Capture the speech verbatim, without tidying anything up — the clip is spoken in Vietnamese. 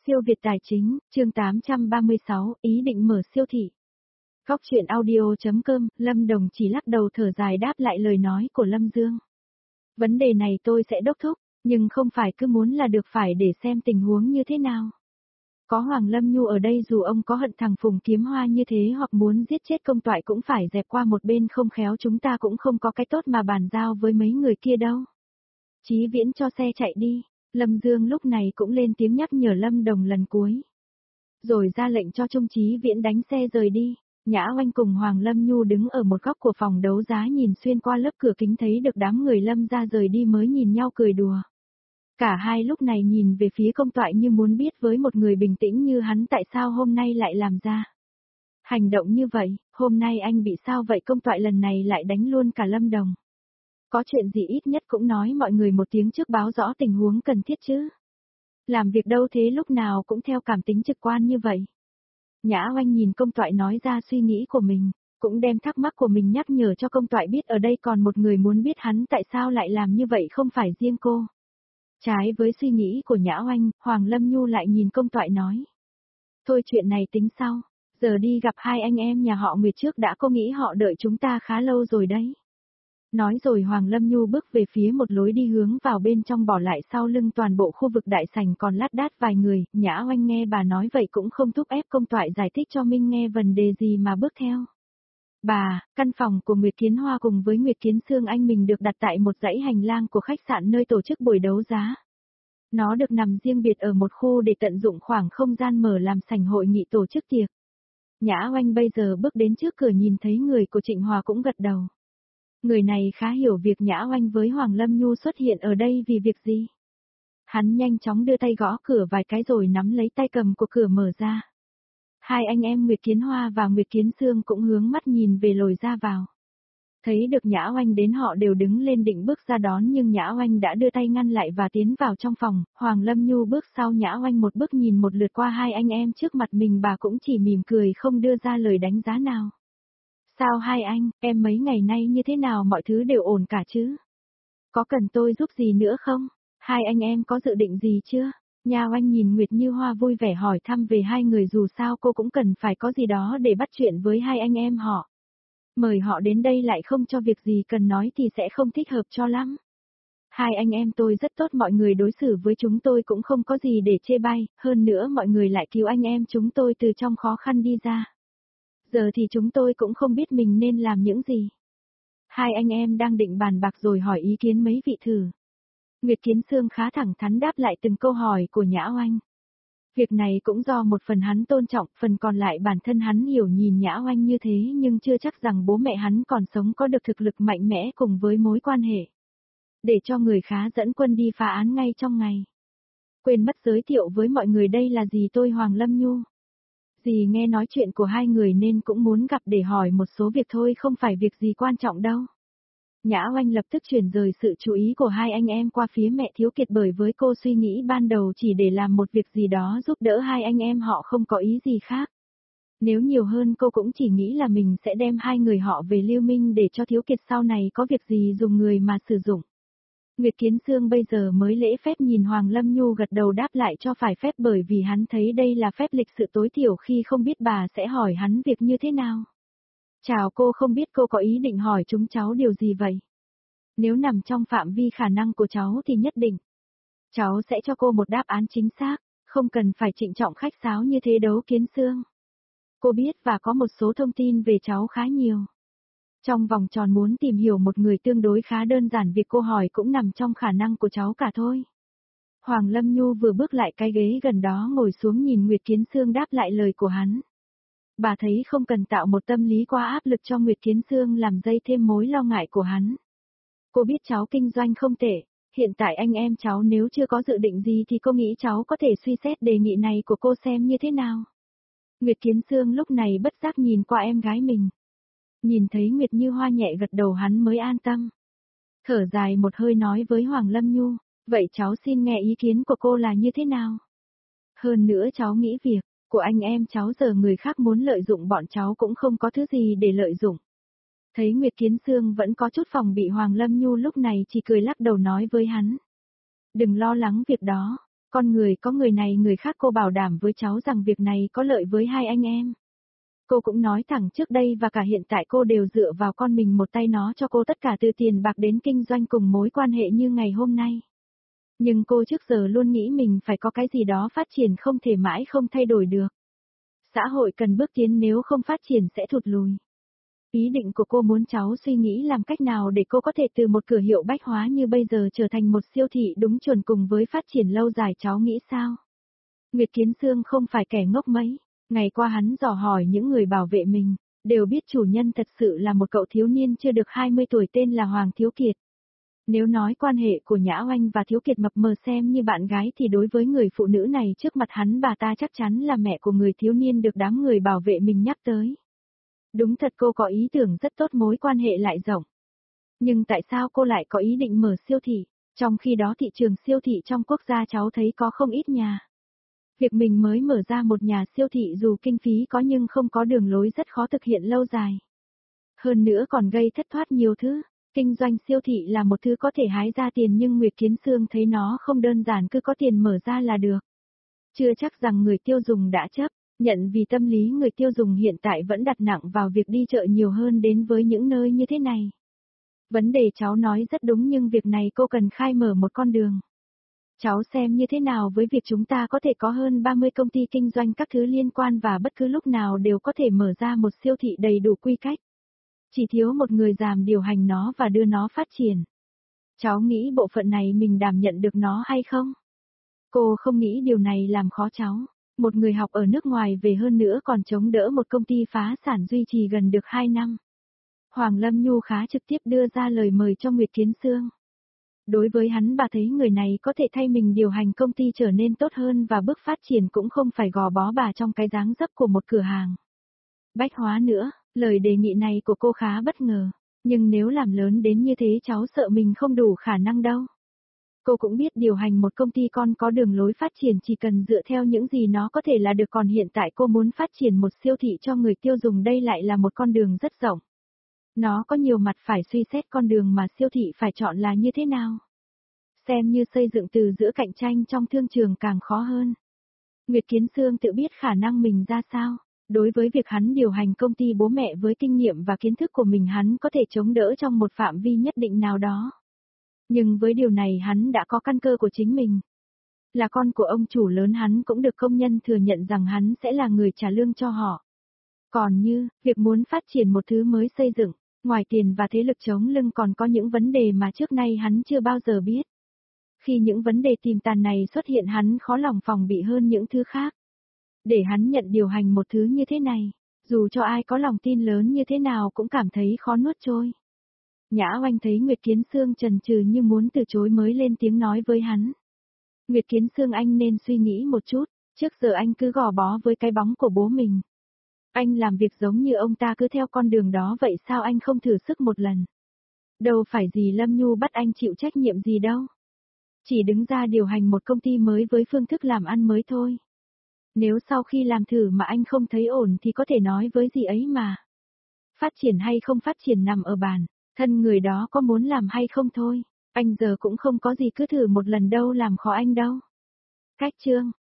Siêu Việt Tài Chính, chương tám trăm ba mươi sáu, ý định mở siêu thị. Góc chuyện audio.com, Lâm Đồng chỉ lắc đầu thở dài đáp lại lời nói của Lâm Dương. Vấn đề này tôi sẽ đốc thúc, nhưng không phải cứ muốn là được, phải để xem tình huống như thế nào. Có Hoàng Lâm Nhu ở đây, dù ông có hận thằng Phùng Kiếm Hoa như thế hoặc muốn giết chết Công Toại cũng phải dẹp qua một bên, không khéo chúng ta cũng không có cái tốt mà bàn giao với mấy người kia đâu. Chí Viễn cho xe chạy đi. Lâm Dương lúc này cũng lên tiếng nhắc nhở Lâm Đồng lần cuối. Rồi ra lệnh cho Trung Chí Viễn đánh xe rời đi. Nhã Oanh cùng Hoàng Lâm Nhu đứng ở một góc của phòng đấu giá nhìn xuyên qua lớp cửa kính thấy được đám người Lâm ra rời đi mới nhìn nhau cười đùa. Cả hai lúc này nhìn về phía Công Toại như muốn biết với một người bình tĩnh như hắn tại sao hôm nay lại làm ra hành động như vậy, hôm nay anh bị sao vậy? Công Toại lần này lại đánh luôn cả Lâm Đồng. Có chuyện gì ít nhất cũng nói mọi người một tiếng trước, báo rõ tình huống cần thiết chứ. Làm việc đâu thế lúc nào cũng theo cảm tính trực quan như vậy. Nhã Oanh nhìn Công Toại nói ra suy nghĩ của mình, cũng đem thắc mắc của mình nhắc nhở cho Công Toại biết ở đây còn một người muốn biết hắn tại sao lại làm như vậy, không phải riêng cô. Trái với suy nghĩ của Nhã Oanh, Hoàng Lâm Nhu lại nhìn Công Toại nói. Thôi chuyện này tính sau, giờ đi gặp hai anh em nhà họ Nguyệt trước đã, cô nghĩ họ đợi chúng ta khá lâu rồi đấy. Nói rồi Hoàng Lâm Nhu bước về phía một lối đi hướng vào bên trong, bỏ lại sau lưng toàn bộ khu vực đại sảnh còn lát đát vài người. Nhã Oanh nghe bà nói vậy cũng không thúc ép Công Toại giải thích cho Minh nghe vấn đề gì mà bước theo. Bà, căn phòng của Nguyệt Kiến Hoa cùng với Nguyệt Kiến Sương anh mình được đặt tại một dãy hành lang của khách sạn nơi tổ chức buổi đấu giá. Nó được nằm riêng biệt ở một khu để tận dụng khoảng không gian mở làm sảnh hội nghị tổ chức tiệc. Nhã Oanh bây giờ bước đến trước cửa nhìn thấy người của Trịnh Hòa cũng gật đầu. Người này khá hiểu việc Nhã Oanh với Hoàng Lâm Nhu xuất hiện ở đây vì việc gì. Hắn nhanh chóng đưa tay gõ cửa vài cái rồi nắm lấy tay cầm của cửa mở ra. Hai anh em Nguyệt Kiến Hoa và Nguyệt Kiến Sương cũng hướng mắt nhìn về lối ra vào. Thấy được Nhã Oanh đến họ đều đứng lên định bước ra đón, nhưng Nhã Oanh đã đưa tay ngăn lại và tiến vào trong phòng. Hoàng Lâm Nhu bước sau Nhã Oanh một bước nhìn một lượt qua hai anh em trước mặt mình, bà cũng chỉ mỉm cười không đưa ra lời đánh giá nào. Sao hai anh, em mấy ngày nay như thế nào, mọi thứ đều ổn cả chứ? Có cần tôi giúp gì nữa không? Hai anh em có dự định gì chưa? Nha Oanh nhìn Nguyệt Như Hoa vui vẻ hỏi thăm về hai người, dù sao cô cũng cần phải có gì đó để bắt chuyện với hai anh em họ. Mời họ đến đây lại không cho việc gì cần nói thì sẽ không thích hợp cho lắm. Hai anh em tôi rất tốt, mọi người đối xử với chúng tôi cũng không có gì để chê bai, hơn nữa mọi người lại cứu anh em chúng tôi từ trong khó khăn đi ra. Giờ thì chúng tôi cũng không biết mình nên làm những gì. Hai anh em đang định bàn bạc rồi hỏi ý kiến mấy vị thử. Nguyệt Kiến Sương khá thẳng thắn đáp lại từng câu hỏi của Nhã Oanh. Việc này cũng do một phần hắn tôn trọng, phần còn lại bản thân hắn hiểu. Nhìn Nhã Oanh như thế nhưng chưa chắc rằng bố mẹ hắn còn sống có được thực lực mạnh mẽ cùng với mối quan hệ để cho người khá dẫn quân đi phá án ngay trong ngày. Quên mất giới thiệu với mọi người, đây là dì tôi Hoàng Lâm Nhu. Dì nghe nói chuyện của hai người nên cũng muốn gặp để hỏi một số việc thôi, không phải việc gì quan trọng đâu. Nhã Oanh lập tức chuyển rời sự chú ý của hai anh em qua phía mẹ Thiếu Kiệt, bởi với cô suy nghĩ ban đầu chỉ để làm một việc gì đó giúp đỡ hai anh em họ, không có ý gì khác. Nếu nhiều hơn cô cũng chỉ nghĩ là mình sẽ đem hai người họ về Lưu Minh để cho Thiếu Kiệt sau này có việc gì dùng người mà sử dụng. Nguyệt Kiến Sương bây giờ mới lễ phép nhìn Hoàng Lâm Nhu gật đầu đáp lại cho phải phép, bởi vì hắn thấy đây là phép lịch sự tối thiểu khi không biết bà sẽ hỏi hắn việc như thế nào. Chào cô, không biết cô có ý định hỏi chúng cháu điều gì vậy? Nếu nằm trong phạm vi khả năng của cháu thì nhất định cháu sẽ cho cô một đáp án chính xác, không cần phải trịnh trọng khách sáo như thế đâu Kiến Sương. Cô biết và có một số thông tin về cháu khá nhiều. Trong vòng tròn muốn tìm hiểu một người tương đối khá đơn giản, việc cô hỏi cũng nằm trong khả năng của cháu cả thôi. Hoàng Lâm Nhu vừa bước lại cái ghế gần đó ngồi xuống nhìn Nguyệt Kiến Sương đáp lại lời của hắn. Bà thấy không cần tạo một tâm lý quá áp lực cho Nguyệt Kiến Sương làm dây thêm mối lo ngại của hắn. Cô biết cháu kinh doanh không tệ, hiện tại anh em cháu nếu chưa có dự định gì thì cô nghĩ cháu có thể suy xét đề nghị này của cô xem như thế nào. Nguyệt Kiến Sương lúc này bất giác nhìn qua em gái mình. Nhìn thấy Nguyệt Như Hoa nhẹ gật đầu hắn mới an tâm. Thở dài một hơi nói với Hoàng Lâm Nhu, vậy cháu xin nghe ý kiến của cô là như thế nào? Hơn nữa cháu nghĩ việc của anh em cháu giờ người khác muốn lợi dụng bọn cháu cũng không có thứ gì để lợi dụng. Thấy Nguyệt Kiến Sương vẫn có chút phòng bị, Hoàng Lâm Nhu lúc này chỉ cười lắc đầu nói với hắn. Đừng lo lắng việc đó, Con người có người này người khác, cô bảo đảm với cháu rằng việc này có lợi với hai anh em. Cô cũng nói thẳng trước đây và cả hiện tại cô đều dựa vào con mình một tay, nó cho cô tất cả từ tiền bạc đến kinh doanh cùng mối quan hệ như ngày hôm nay. Nhưng cô trước giờ luôn nghĩ mình phải có cái gì đó phát triển, không thể mãi không thay đổi được. Xã hội cần bước tiến, nếu không phát triển sẽ thụt lùi. Ý định của cô muốn cháu suy nghĩ làm cách nào để cô có thể từ một cửa hiệu bách hóa như bây giờ trở thành một siêu thị đúng chuẩn cùng với phát triển lâu dài, cháu nghĩ sao? Nguyệt Kiến Xương không phải kẻ ngốc mấy. Ngày qua hắn dò hỏi những người bảo vệ mình, đều biết chủ nhân thật sự là một cậu thiếu niên chưa được hai mươi tuổi tên là Hoàng Thiếu Kiệt. Nếu nói quan hệ của Nhã Oanh và Thiếu Kiệt mập mờ xem như bạn gái thì đối với người phụ nữ này trước mặt hắn, bà ta chắc chắn là mẹ của người thiếu niên được đám người bảo vệ mình nhắc tới. Đúng thật, cô có ý tưởng rất tốt, mối quan hệ lại rộng. Nhưng tại sao cô lại có ý định mở siêu thị, trong khi đó thị trường siêu thị trong quốc gia cháu thấy có không ít nhà. Việc mình mới mở ra một nhà siêu thị dù kinh phí có nhưng không có đường lối rất khó thực hiện lâu dài. Hơn nữa còn gây thất thoát nhiều thứ. Kinh doanh siêu thị là một thứ có thể hái ra tiền nhưng Nguyệt Kiến Xương thấy nó không đơn giản cứ có tiền mở ra là được. Chưa chắc rằng người tiêu dùng đã chấp nhận, vì tâm lý người tiêu dùng hiện tại vẫn đặt nặng vào việc đi chợ nhiều hơn đến với những nơi như thế này. Vấn đề cháu nói rất đúng, nhưng việc này cô cần khai mở một con đường. Cháu xem như thế nào với việc chúng ta có thể có hơn ba mươi công ty kinh doanh các thứ liên quan và bất cứ lúc nào đều có thể mở ra một siêu thị đầy đủ quy cách. Chỉ thiếu một người dám điều hành nó và đưa nó phát triển. Cháu nghĩ bộ phận này mình đảm nhận được nó hay không? Cô không nghĩ điều này làm khó cháu. Một người học ở nước ngoài về, hơn nữa còn chống đỡ một công ty phá sản duy trì gần được hai năm. Hoàng Lâm Nhu khá trực tiếp đưa ra lời mời cho Nguyệt Kiến Xương. Đối với hắn, bà thấy người này có thể thay mình điều hành công ty trở nên tốt hơn và bước phát triển cũng không phải gò bó bà trong cái dáng dấp của một cửa hàng bách hóa nữa. Lời đề nghị này của cô khá bất ngờ, nhưng nếu làm lớn đến như thế cháu sợ mình không đủ khả năng đâu. Cô cũng biết điều hành một công ty con có đường lối phát triển chỉ cần dựa theo những gì nó có thể là được, còn hiện tại cô muốn phát triển một siêu thị cho người tiêu dùng, đây lại là một con đường rất rộng. Nó có nhiều mặt, phải suy xét con đường mà siêu thị phải chọn là như thế nào. Xem như xây dựng từ giữa cạnh tranh trong thương trường càng khó hơn. Nguyệt Kiến Xương tự biết khả năng mình ra sao. Đối với việc hắn điều hành công ty bố mẹ, với kinh nghiệm và kiến thức của mình hắn có thể chống đỡ trong một phạm vi nhất định nào đó. Nhưng với điều này hắn đã có căn cơ của chính mình. Là con của ông chủ lớn, hắn cũng được công nhân thừa nhận rằng hắn sẽ là người trả lương cho họ. Còn như, việc muốn phát triển một thứ mới xây dựng, ngoài tiền và thế lực chống lưng còn có những vấn đề mà trước nay hắn chưa bao giờ biết. Khi những vấn đề tiềm tàng này xuất hiện, hắn khó lòng phòng bị hơn những thứ khác. Để hắn nhận điều hành một thứ như thế này, dù cho ai có lòng tin lớn như thế nào cũng cảm thấy khó nuốt trôi. Nhã Oanh thấy Nguyệt Kiến Xương chần chừ như muốn từ chối mới lên tiếng nói với hắn. Nguyệt Kiến Xương, anh nên suy nghĩ một chút, trước giờ anh cứ gò bó với cái bóng của bố mình. Anh làm việc giống như ông ta, cứ theo con đường đó, vậy sao anh không thử sức một lần? Đâu phải gì Lâm Nhu bắt anh chịu trách nhiệm gì đâu. Chỉ đứng ra điều hành một công ty mới với phương thức làm ăn mới thôi. Nếu sau khi làm thử mà anh không thấy ổn thì có thể nói với dì ấy mà. Phát triển hay không phát triển nằm ở bản thân người đó có muốn làm hay không thôi. Anh giờ cũng không có gì, cứ thử một lần đâu làm khó anh đâu. Cách chương